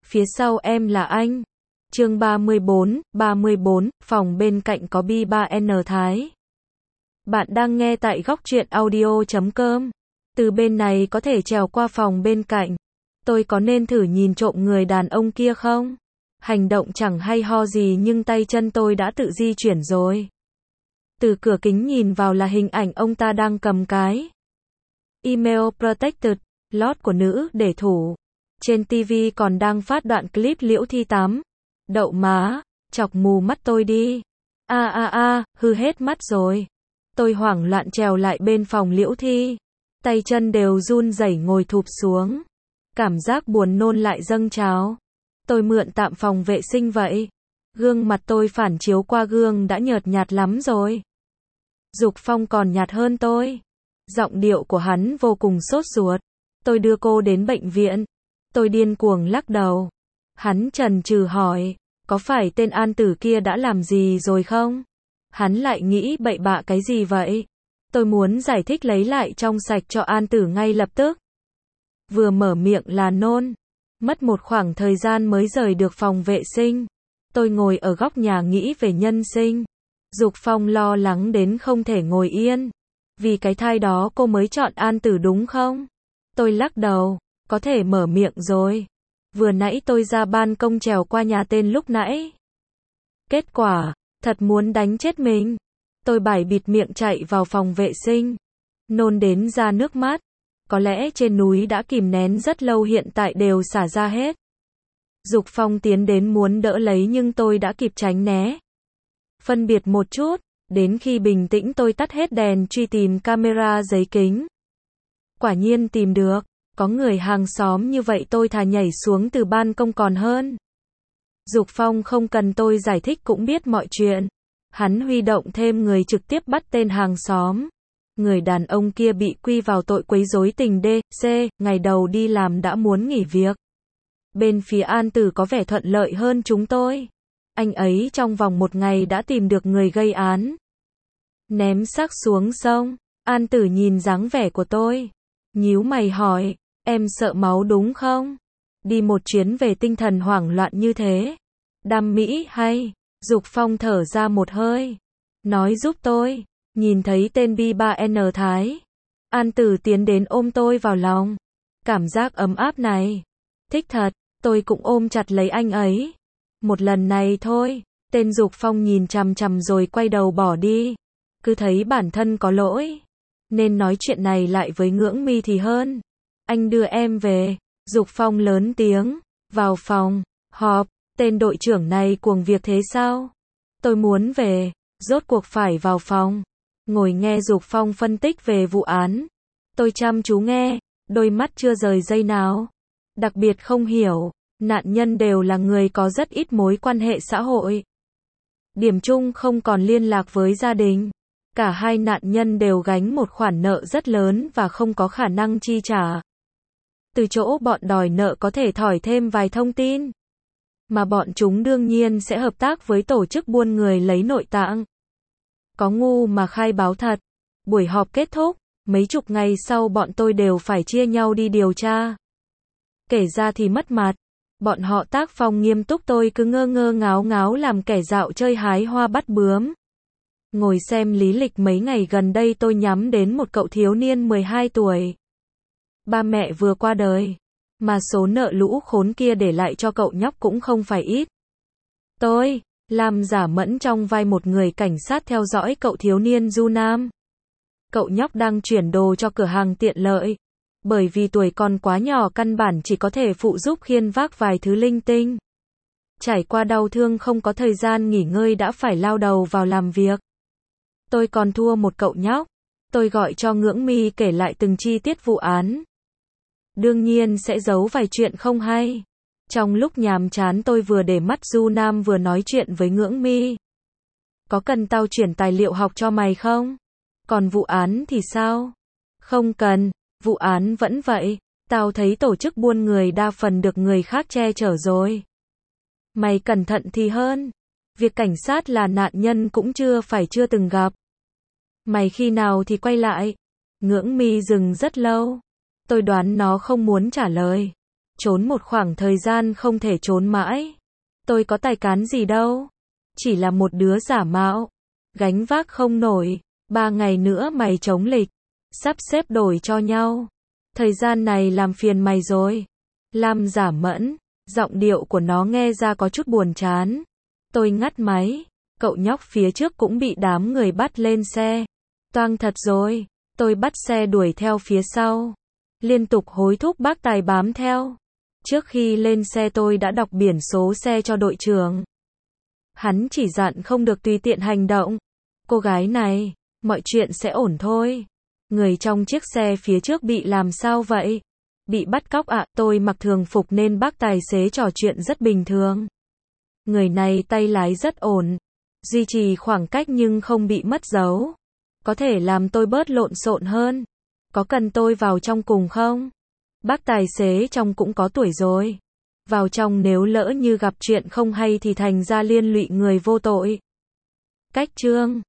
Phía sau em là anh. Chương 34, phòng bên cạnh có B3N Thái. Bạn đang nghe tại góc truyện audio.com. Từ bên này có thể trèo qua phòng bên cạnh. Tôi có nên thử nhìn trộm người đàn ông kia không? Hành động chẳng hay ho gì nhưng tay chân tôi đã tự di chuyển rồi. Từ cửa kính nhìn vào là hình ảnh ông ta đang cầm cái email protected lot của nữ để thủ. Trên TV còn đang phát đoạn clip Liễu Thi tắm. Đậu má, chọc mù mắt tôi đi. Hư hết mắt rồi. Tôi hoảng loạn trèo lại bên phòng Liễu Thi. Tay chân đều run rẩy ngồi thụp xuống. Cảm giác buồn nôn lại dâng trào. Tôi mượn tạm phòng vệ sinh vậy. Gương mặt tôi phản chiếu qua gương đã nhợt nhạt lắm rồi. Dục Phong còn nhạt hơn tôi. Giọng điệu của hắn vô cùng sốt ruột. Tôi đưa cô đến bệnh viện. Tôi điên cuồng lắc đầu. Hắn chần chừ hỏi, có phải tên An Tử kia đã làm gì rồi không? Hắn lại nghĩ bậy bạ cái gì vậy? Tôi muốn giải thích lấy lại trong sạch cho An Tử ngay lập tức. Vừa mở miệng là nôn. Mất một khoảng thời gian mới rời được phòng vệ sinh. Tôi ngồi ở góc nhà nghĩ về nhân sinh. Dục Phong lo lắng đến không thể ngồi yên. Vì cái thai đó cô mới chọn An Tử đúng không? Tôi lắc đầu, có thể mở miệng rồi. Vừa nãy tôi ra ban công trèo qua nhà tên lúc nãy. Kết quả, thật muốn đánh chết mình. Tôi bải bịt miệng chạy vào phòng vệ sinh. Nôn đến ra nước mắt. Có lẽ trên núi đã kìm nén rất lâu hiện tại đều xả ra hết. Dục Phong tiến đến muốn đỡ lấy nhưng tôi đã kịp tránh né. Phân biệt một chút, đến khi bình tĩnh tôi tắt hết đèn truy tìm camera giấy kính. Quả nhiên tìm được, có người hàng xóm như vậy tôi thà nhảy xuống từ ban công còn hơn. Dục Phong không cần tôi giải thích cũng biết mọi chuyện. Hắn huy động thêm người trực tiếp bắt tên hàng xóm. Người đàn ông kia bị quy vào tội quấy rối tình D.C. Ngày đầu đi làm đã muốn nghỉ việc. Bên phía An Tử có vẻ thuận lợi hơn chúng tôi. Anh ấy trong vòng 1 ngày đã tìm được người gây án. Ném xác xuống sông. An Tử nhìn dáng vẻ của tôi. Nhíu mày hỏi, em sợ máu đúng không? Đi một chuyến về tinh thần hoảng loạn như thế. Đam mỹ hay? Dục Phong thở ra một hơi. Nói giúp tôi. Nhìn thấy tên B3N Thái. An Tử tiến đến ôm tôi vào lòng. Cảm giác ấm áp này. Thích thật, tôi cũng ôm chặt lấy anh ấy. Một lần này thôi. Tên Dục Phong nhìn chằm chằm rồi quay đầu bỏ đi. Cứ thấy bản thân có lỗi. Nên nói chuyện này lại với Ngưỡng Mi thì hơn. Anh đưa em về. Dục Phong lớn tiếng. Vào phòng. Họp. Tên đội trưởng này cuồng việc thế sao? Tôi muốn về. Rốt cuộc phải vào phòng. Ngồi nghe Dục Phong phân tích về vụ án. Tôi chăm chú nghe. Đôi mắt chưa rời giây nào. Đặc biệt không hiểu. Nạn nhân đều là người có rất ít mối quan hệ xã hội. Điểm chung không còn liên lạc với gia đình. Cả hai nạn nhân đều gánh một khoản nợ rất lớn và không có khả năng chi trả. Từ chỗ bọn đòi nợ có thể thỏi thêm vài thông tin. Mà bọn chúng đương nhiên sẽ hợp tác với tổ chức buôn người lấy nội tạng. Có ngu mà khai báo thật. Buổi họp kết thúc, mấy chục ngày sau bọn tôi đều phải chia nhau đi điều tra. Kể ra thì mất mặt. Bọn họ tác phong nghiêm túc tôi cứ ngơ ngơ ngáo ngáo làm kẻ dạo chơi hái hoa bắt bướm. Ngồi xem lý lịch mấy ngày gần đây tôi nhắm đến một cậu thiếu niên 12 tuổi. Ba mẹ vừa qua đời. Mà số nợ lũ khốn kia để lại cho cậu nhóc cũng không phải ít. Tôi làm giả mẫn trong vai một người cảnh sát theo dõi cậu thiếu niên Du Nam. Cậu nhóc đang chuyển đồ cho cửa hàng tiện lợi. Bởi vì tuổi còn quá nhỏ căn bản chỉ có thể phụ giúp khiêng vác vài thứ linh tinh. Trải qua đau thương không có thời gian nghỉ ngơi đã phải lao đầu vào làm việc. Tôi còn thua một cậu nhóc. Tôi gọi cho Ngưỡng Mi kể lại từng chi tiết vụ án. Đương nhiên sẽ giấu vài chuyện không hay. Trong lúc nhàm chán tôi vừa để mắt Du Nam vừa nói chuyện với Ngưỡng Mi. Có cần tao chuyển tài liệu học cho mày không? Còn vụ án thì sao? Không cần, vụ án vẫn vậy. Tao thấy tổ chức buôn người đa phần được người khác che chở rồi. Mày cẩn thận thì hơn. Việc cảnh sát là nạn nhân cũng chưa từng gặp. Mày khi nào thì quay lại? Ngưỡng Mi dừng rất lâu. Tôi đoán nó không muốn trả lời. Trốn một khoảng thời gian không thể trốn mãi. Tôi có tài cán gì đâu. Chỉ là một đứa giả mạo. Gánh vác không nổi. 3 ngày nữa mày chống lịch. Sắp xếp đổi cho nhau. Thời gian này làm phiền mày rồi. Lam giả mẫn. Giọng điệu của nó nghe ra có chút buồn chán. Tôi ngắt máy. Cậu nhóc phía trước cũng bị đám người bắt lên xe. Toang thật rồi. Tôi bắt xe đuổi theo phía sau. Liên tục hối thúc bác tài bám theo. Trước khi lên xe tôi đã đọc biển số xe cho đội trưởng. Hắn chỉ dặn không được tùy tiện hành động. Cô gái này, mọi chuyện sẽ ổn thôi. Người trong chiếc xe phía trước bị làm sao vậy? Bị bắt cóc ạ, tôi mặc thường phục nên bác tài xế trò chuyện rất bình thường. Người này tay lái rất ổn. Duy trì khoảng cách nhưng không bị mất dấu. Có thể làm tôi bớt lộn xộn hơn. Có cần tôi vào trong cùng không? Bác tài xế trong cũng có tuổi rồi. Vào trong nếu lỡ như gặp chuyện không hay thì thành ra liên lụy người vô tội. Cách chương